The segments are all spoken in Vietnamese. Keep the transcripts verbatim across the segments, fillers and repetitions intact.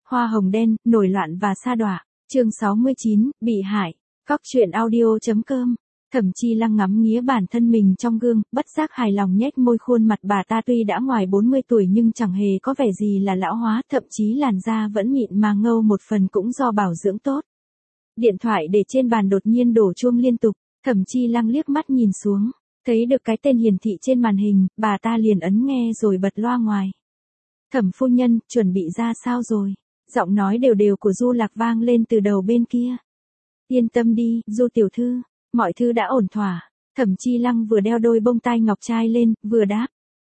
Hoa hồng đen, nổi loạn và sa đọa. Chương sáu mươi chín, bị hại. Góc truyện audio.com. Thẩm Chi Lăng ngắm nghía bản thân mình trong gương, bất giác hài lòng nhếch môi. Khuôn mặt bà ta tuy đã ngoài bốn mươi tuổi nhưng chẳng hề có vẻ gì là lão hóa, thậm chí làn da vẫn mịn màng ngâu, một phần cũng do bảo dưỡng tốt. Điện thoại để trên bàn đột nhiên đổ chuông liên tục, Thẩm Chi Lăng liếc mắt nhìn xuống, thấy được cái tên hiển thị trên màn hình, bà ta liền ấn nghe rồi bật loa ngoài. Thẩm phu nhân, chuẩn bị ra sao rồi? Giọng nói đều đều của Du Lạc vang lên từ đầu bên kia. Yên tâm đi, Du tiểu thư, mọi thứ đã ổn thỏa. Thẩm Chi Lăng vừa đeo đôi bông tai ngọc trai lên, vừa đáp.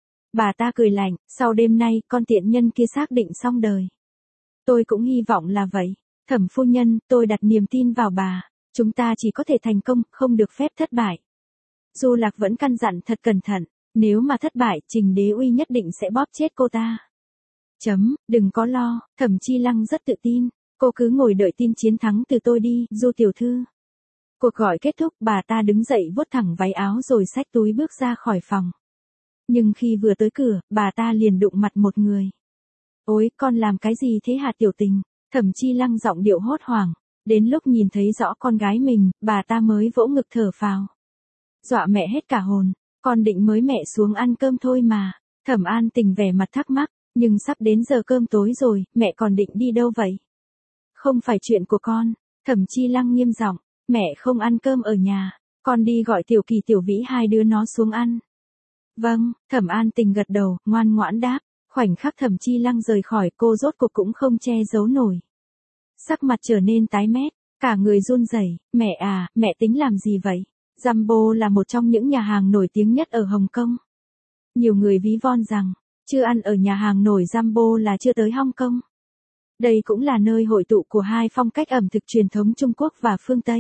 Bà ta cười lạnh, sau đêm nay, con tiện nhân kia xác định xong đời. Tôi cũng hy vọng là vậy. Thẩm phu nhân, tôi đặt niềm tin vào bà. Chúng ta chỉ có thể thành công, không được phép thất bại. Du Lạc vẫn căn dặn thật cẩn thận. Nếu mà thất bại, Trình Đế Uy nhất định sẽ bóp chết cô ta. Chấm, đừng có lo, Thẩm Chi Lăng rất tự tin. Cô cứ ngồi đợi tin chiến thắng từ tôi đi, Du tiểu thư. Cuộc gọi kết thúc, bà ta đứng dậy vuốt thẳng váy áo rồi xách túi bước ra khỏi phòng. Nhưng khi vừa tới cửa, bà ta liền đụng mặt một người. Ôi, con làm cái gì thế hả tiểu tình? Thẩm Chi Lăng giọng điệu hốt hoảng. Đến lúc nhìn thấy rõ con gái mình, bà ta mới vỗ ngực thở phào. Dọa mẹ hết cả hồn, con định mới mẹ xuống ăn cơm thôi mà. Thẩm An Tình vẻ mặt thắc mắc, nhưng sắp đến giờ cơm tối rồi, mẹ còn định đi đâu vậy? Không phải chuyện của con. Thẩm Chi Lăng nghiêm giọng, mẹ không ăn cơm ở nhà, con đi gọi Tiểu Kỳ Tiểu Vĩ hai đứa nó xuống ăn. Vâng, Thẩm An Tình gật đầu, ngoan ngoãn đáp. Khoảnh khắc Thẩm Chi Lăng rời khỏi, cô rốt cuộc cũng không che giấu nổi. Sắc mặt trở nên tái mét, cả người run rẩy. Mẹ à, mẹ tính làm gì vậy? Jumbo là một trong những nhà hàng nổi tiếng nhất ở Hồng Kông. Nhiều người ví von rằng, chưa ăn ở nhà hàng nổi Jumbo là chưa tới Hong Kong. Đây cũng là nơi hội tụ của hai phong cách ẩm thực truyền thống Trung Quốc và phương Tây.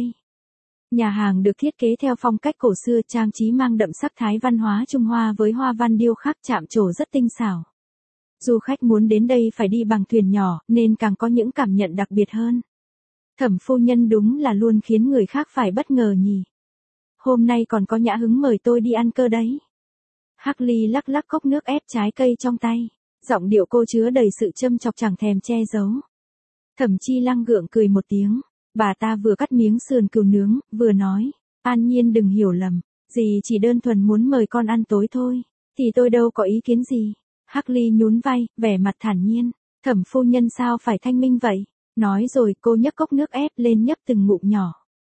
Nhà hàng được thiết kế theo phong cách cổ xưa, trang trí mang đậm sắc thái văn hóa Trung Hoa với hoa văn điêu khắc chạm trổ rất tinh xảo. Du khách muốn đến đây phải đi bằng thuyền nhỏ, nên càng có những cảm nhận đặc biệt hơn. Thẩm phu nhân đúng là luôn khiến người khác phải bất ngờ nhỉ. Hôm nay còn có nhã hứng mời tôi đi ăn cơ đấy. Hắc Ly lắc lắc cốc nước ép trái cây trong tay. Giọng điệu cô chứa đầy sự châm chọc chẳng thèm che giấu. Thẩm Chi Lăng gượng cười một tiếng. Bà ta vừa cắt miếng sườn cừu nướng, vừa nói. An Nhiên đừng hiểu lầm. Dì chỉ đơn thuần muốn mời con ăn tối thôi. Thì tôi đâu có ý kiến gì. Hắc Ly nhún vai, vẻ mặt thản nhiên. Thẩm phu nhân sao phải thanh minh vậy? Nói rồi cô nhấc cốc nước ép lên nhấp từng ngụm nhỏ.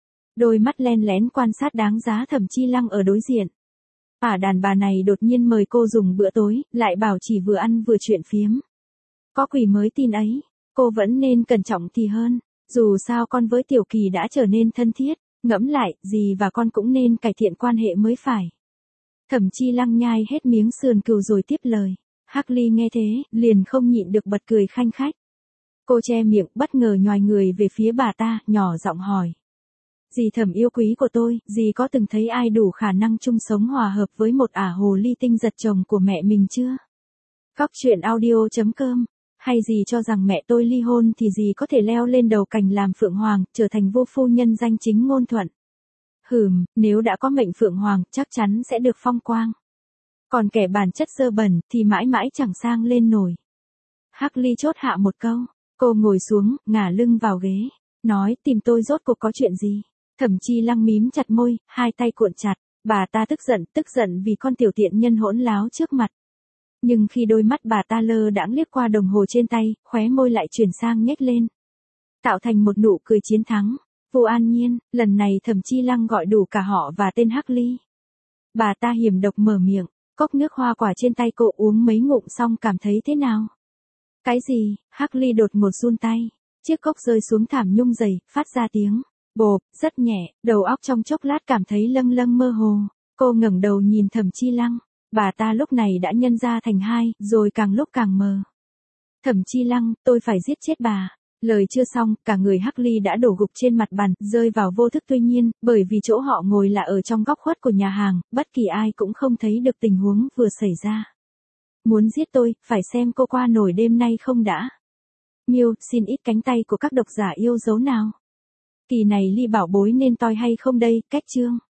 Đôi mắt len lén quan sát đáng giá Thẩm Chi Lăng ở đối diện. Ả đàn bà này đột nhiên mời cô dùng bữa tối, lại bảo chỉ vừa ăn vừa chuyện phiếm. Có quỷ mới tin ấy, cô vẫn nên cẩn trọng thì hơn. Dù sao con với Tiểu Kỳ đã trở nên thân thiết, ngẫm lại, dì và con cũng nên cải thiện quan hệ mới phải. Thẩm Chi Lăng nhai hết miếng sườn cừu rồi tiếp lời. Hắc Ly nghe thế, liền không nhịn được bật cười khanh khách. Cô che miệng, bất ngờ nhoài người về phía bà ta, nhỏ giọng hỏi. Dì Thẩm yêu quý của tôi, dì có từng thấy ai đủ khả năng chung sống hòa hợp với một ả hồ ly tinh giật chồng của mẹ mình chưa? Góc truyện audio.com. Hay dì cho rằng mẹ tôi ly hôn thì dì có thể leo lên đầu cành làm phượng hoàng, trở thành vô phu nhân danh chính ngôn thuận? Hừm, nếu đã có mệnh phượng hoàng, chắc chắn sẽ được phong quang. Còn kẻ bản chất dơ bẩn, thì mãi mãi chẳng sang lên nổi. Hắc Ly chốt hạ một câu. Cô ngồi xuống, ngả lưng vào ghế. Nói, tìm tôi rốt cuộc có chuyện gì? Thẩm Chi Lăng mím chặt môi, hai tay cuộn chặt. Bà ta tức giận, tức giận vì con tiểu tiện nhân hỗn láo trước mặt. Nhưng khi đôi mắt bà ta lơ đãng liếc qua đồng hồ trên tay, khóe môi lại chuyển sang nhếch lên. Tạo thành một nụ cười chiến thắng. Vô An Nhiên, lần này Thẩm Chi Lăng gọi đủ cả họ và tên Hắc Ly. Bà ta hiểm độc mở miệng. Cốc nước hoa quả trên tay cô uống mấy ngụm xong cảm thấy thế nào? Cái gì? Hắc Ly đột ngột run tay. Chiếc cốc rơi xuống thảm nhung dày, phát ra tiếng bộp, rất nhẹ, đầu óc trong chốc lát cảm thấy lâng lâng mơ hồ. Cô ngẩng đầu nhìn Thẩm Chi Lăng. Bà ta lúc này đã nhân ra thành hai, rồi càng lúc càng mờ. Thẩm Chi Lăng, tôi phải giết chết bà. Lời chưa xong, cả người Hắc Ly đã đổ gục trên mặt bàn, rơi vào vô thức. Tuy nhiên, bởi vì chỗ họ ngồi là ở trong góc khuất của nhà hàng, bất kỳ ai cũng không thấy được tình huống vừa xảy ra. Muốn giết tôi, phải xem cô qua nổi đêm nay không đã. Miêu, xin ít cánh tay của các độc giả yêu dấu nào. Kỳ này Ly bảo bối nên toi hay không đây, cách chương.